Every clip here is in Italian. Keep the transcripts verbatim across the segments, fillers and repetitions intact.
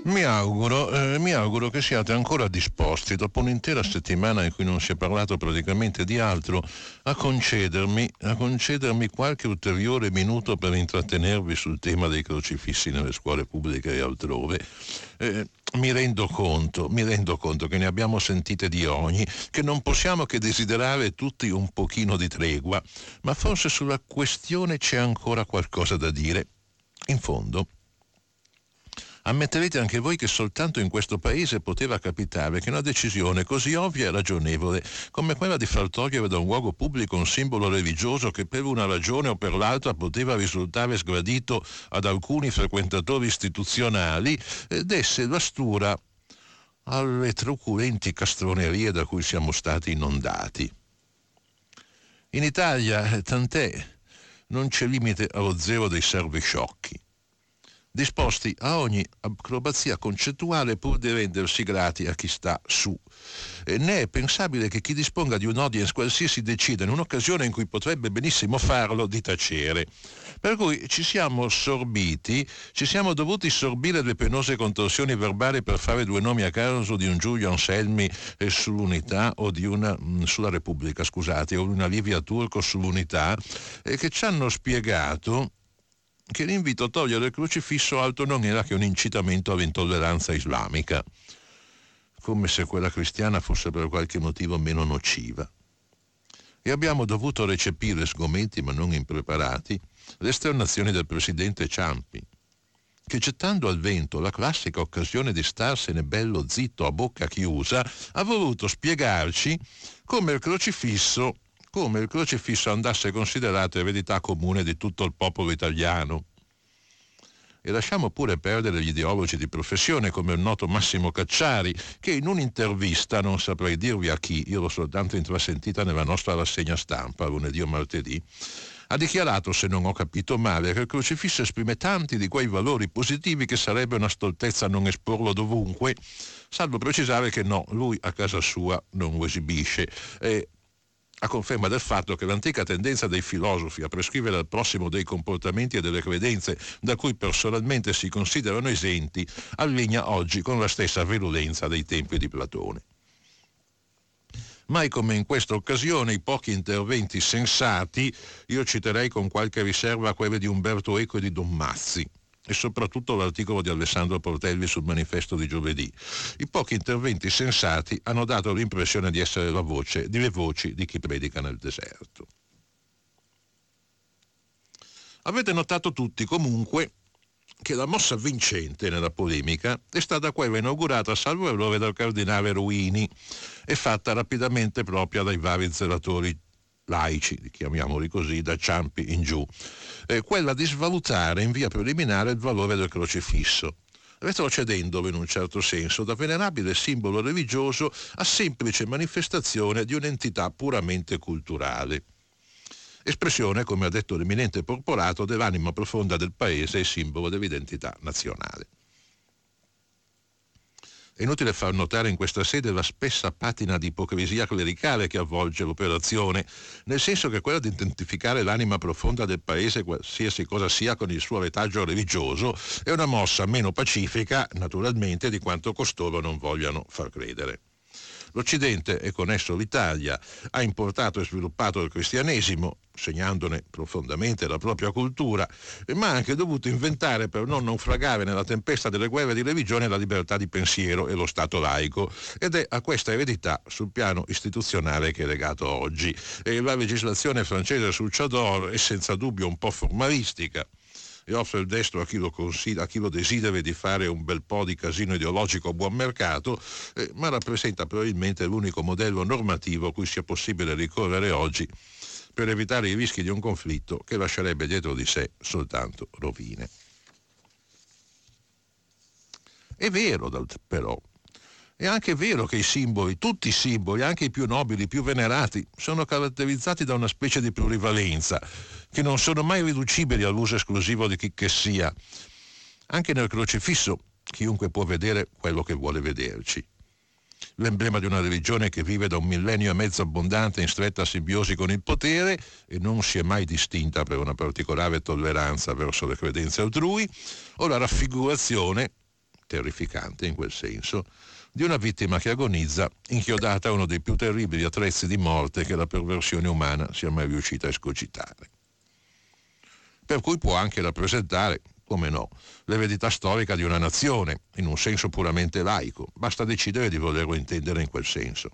Mi auguro, eh, mi auguro che siate ancora disposti, dopo un'intera settimana in cui non si è parlato praticamente di altro, a concedermi, a concedermi qualche ulteriore minuto per intrattenervi sul tema dei crocifissi nelle scuole pubbliche e altrove. Eh, mi rendo conto, mi rendo conto che ne abbiamo sentite di ogni, che non possiamo che desiderare tutti un pochino di tregua, ma forse sulla questione c'è ancora qualcosa da dire. In fondo, ammetterete anche voi che soltanto in questo paese poteva capitare che una decisione così ovvia e ragionevole come quella di far togliere da un luogo pubblico un simbolo religioso che per una ragione o per l'altra poteva risultare sgradito ad alcuni frequentatori istituzionali, eh, desse la stura alle truculenti castronerie da cui siamo stati inondati. In Italia, tant'è, non c'è limite allo zero dei servi sciocchi, disposti a ogni acrobazia concettuale pur di rendersi grati a chi sta su. E né è pensabile che chi disponga di un audience qualsiasi decida in un'occasione in cui potrebbe benissimo farlo di tacere. Per cui ci siamo sorbiti, ci siamo dovuti sorbire le penose contorsioni verbali per fare due nomi a caso di un Giulio Anselmi sull'Unità o di una sulla Repubblica, scusate, o una Livia Turco sull'Unità, eh, che ci hanno spiegato che l'invito a togliere il crocifisso altro non era che un incitamento all'intolleranza islamica, come se quella cristiana fosse per qualche motivo meno nociva. E abbiamo dovuto recepire, sgomenti ma non impreparati, le esternazioni del presidente Ciampi, che gettando al vento la classica occasione di starsene bello zitto a bocca chiusa, ha voluto spiegarci come il crocifisso come il crocifisso andasse considerato eredità comune di tutto il popolo italiano. E lasciamo pure perdere gli ideologi di professione come il noto Massimo Cacciari, che in un'intervista, non saprei dirvi a chi, io l'ho soltanto intrasentita nella nostra rassegna stampa lunedì o martedì, ha dichiarato, se non ho capito male, che il crocifisso esprime tanti di quei valori positivi che sarebbe una stoltezza non esporlo dovunque, salvo precisare che no, lui a casa sua non lo esibisce. E a conferma del fatto che l'antica tendenza dei filosofi a prescrivere al prossimo dei comportamenti e delle credenze da cui personalmente si considerano esenti allegna oggi con la stessa virulenza dei tempi di Platone. Mai come in questa occasione i pochi interventi sensati, io citerei con qualche riserva quelli di Umberto Eco e di Don Mazzi, e soprattutto l'articolo di Alessandro Portelli sul manifesto di giovedì. I pochi interventi sensati hanno dato l'impressione di essere la voce, delle voci di chi predica nel deserto. Avete notato tutti comunque che la mossa vincente nella polemica è stata quella inaugurata a salvo errore dal cardinale Ruini e fatta rapidamente propria dai vari zelatori laici, chiamiamoli così, da Ciampi in giù, eh, quella di svalutare in via preliminare il valore del crocifisso, retrocedendolo in un certo senso da venerabile simbolo religioso a semplice manifestazione di un'entità puramente culturale. Espressione, come ha detto l'eminente porporato, dell'anima profonda del paese e simbolo dell'identità nazionale. È inutile far notare in questa sede la spessa patina di ipocrisia clericale che avvolge l'operazione, nel senso che quella di identificare l'anima profonda del paese, qualsiasi cosa sia, con il suo retaggio religioso, è una mossa meno pacifica, naturalmente, di quanto costoro non vogliano far credere. L'Occidente, e con esso l'Italia, ha importato e sviluppato il cristianesimo, segnandone profondamente la propria cultura, ma ha anche dovuto inventare, per non naufragare nella tempesta delle guerre di religione, la libertà di pensiero e lo Stato laico, ed è a questa eredità sul piano istituzionale che è legato oggi. E la legislazione francese sul Chador è senza dubbio un po' formalistica e offre il destro a chi lo consiglia, a chi lo desideri di fare un bel po' di casino ideologico a buon mercato, eh, ma rappresenta probabilmente l'unico modello normativo a cui sia possibile ricorrere oggi per evitare i rischi di un conflitto che lascerebbe dietro di sé soltanto rovine. È vero, però, è anche vero che i simboli, tutti i simboli, anche i più nobili, i più venerati, sono caratterizzati da una specie di plurivalenza, che non sono mai riducibili all'uso esclusivo di chi che sia. Anche nel crocifisso chiunque può vedere quello che vuole vederci. L'emblema di una religione che vive da un millennio e mezzo abbondante in stretta simbiosi con il potere e non si è mai distinta per una particolare tolleranza verso le credenze altrui, o la raffigurazione, terrificante in quel senso, di una vittima che agonizza inchiodata a uno dei più terribili attrezzi di morte che la perversione umana sia mai riuscita a escogitare. Per cui può anche rappresentare, come no, l'eredità storica di una nazione, in un senso puramente laico, basta decidere di volerlo intendere in quel senso.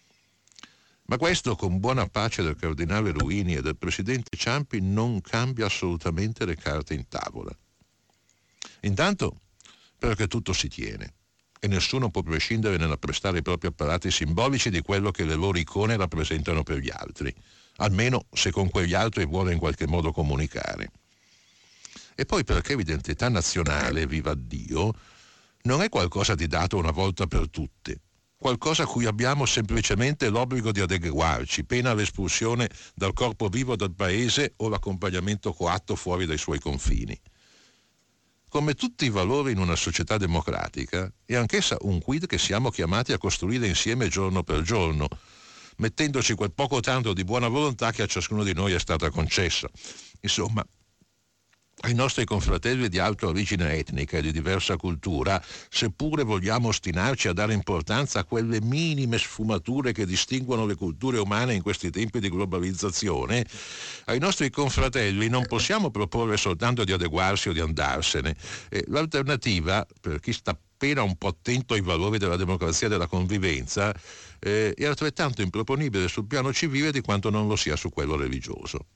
Ma questo, con buona pace del cardinale Ruini e del presidente Ciampi, non cambia assolutamente le carte in tavola. Intanto, perché tutto si tiene e nessuno può prescindere nell'apprestare i propri apparati simbolici di quello che le loro icone rappresentano per gli altri, almeno se con quegli altri vuole in qualche modo comunicare. E poi perché l'identità nazionale, viva Dio, non è qualcosa di dato una volta per tutte, qualcosa a cui abbiamo semplicemente l'obbligo di adeguarci, pena l'espulsione dal corpo vivo del paese o l'accompagnamento coatto fuori dai suoi confini. Come tutti i valori in una società democratica, è anch'essa un quid che siamo chiamati a costruire insieme giorno per giorno, mettendoci quel poco tanto di buona volontà che a ciascuno di noi è stata concessa. Insomma, ai nostri confratelli di alta origine etnica e di diversa cultura, seppure vogliamo ostinarci a dare importanza a quelle minime sfumature che distinguono le culture umane in questi tempi di globalizzazione, ai nostri confratelli non possiamo proporre soltanto di adeguarsi o di andarsene. E l'alternativa, per chi sta appena un po' attento ai valori della democrazia e della convivenza, eh, è altrettanto improponibile sul piano civile di quanto non lo sia su quello religioso.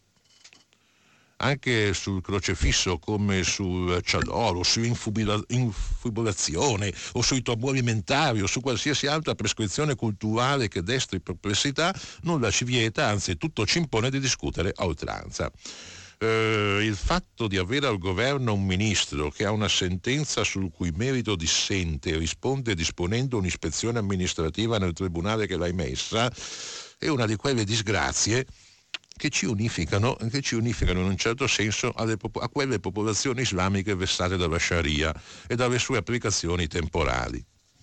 Anche sul crocefisso, come sul chador o sull'infibulazione o sui tabù alimentari o su qualsiasi altra prescrizione culturale che destri perplessità, nulla ci vieta, anzi tutto ci impone di discutere a oltranza. Eh, il fatto di avere al governo un ministro che ha una sentenza sul cui merito dissente e risponde disponendo un'ispezione amministrativa nel tribunale che l'ha emessa è una di quelle disgrazie che ci unificano, che ci unificano in un certo senso alle, a quelle popolazioni islamiche vessate dalla Sharia e dalle sue applicazioni temporali.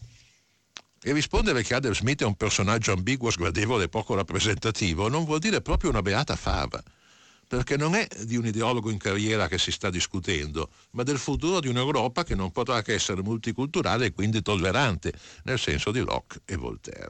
E rispondere che Adam Smith è un personaggio ambiguo, sgradevole e poco rappresentativo non vuol dire proprio una beata fava, perché non è di un ideologo in carriera che si sta discutendo, ma del futuro di un'Europa che non potrà che essere multiculturale e quindi tollerante, nel senso di Locke e Voltaire.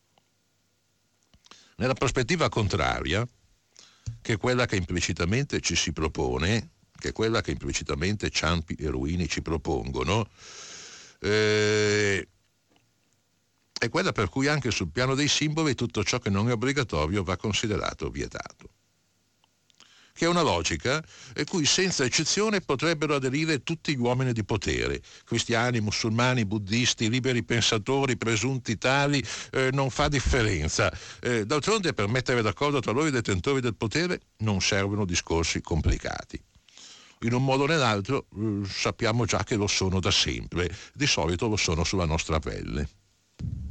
Nella prospettiva contraria, che è quella che implicitamente ci si propone, che è quella che implicitamente Ciampi e Ruini ci propongono, eh, è quella per cui anche sul piano dei simboli tutto ciò che non è obbligatorio va considerato vietato. Che è una logica a cui senza eccezione potrebbero aderire tutti gli uomini di potere, cristiani, musulmani, buddisti, liberi pensatori, presunti tali, eh, non fa differenza. Eh, d'altronde per mettere d'accordo tra loro i detentori del potere non servono discorsi complicati. In un modo o nell'altro eh, sappiamo già che lo sono da sempre, di solito lo sono sulla nostra pelle.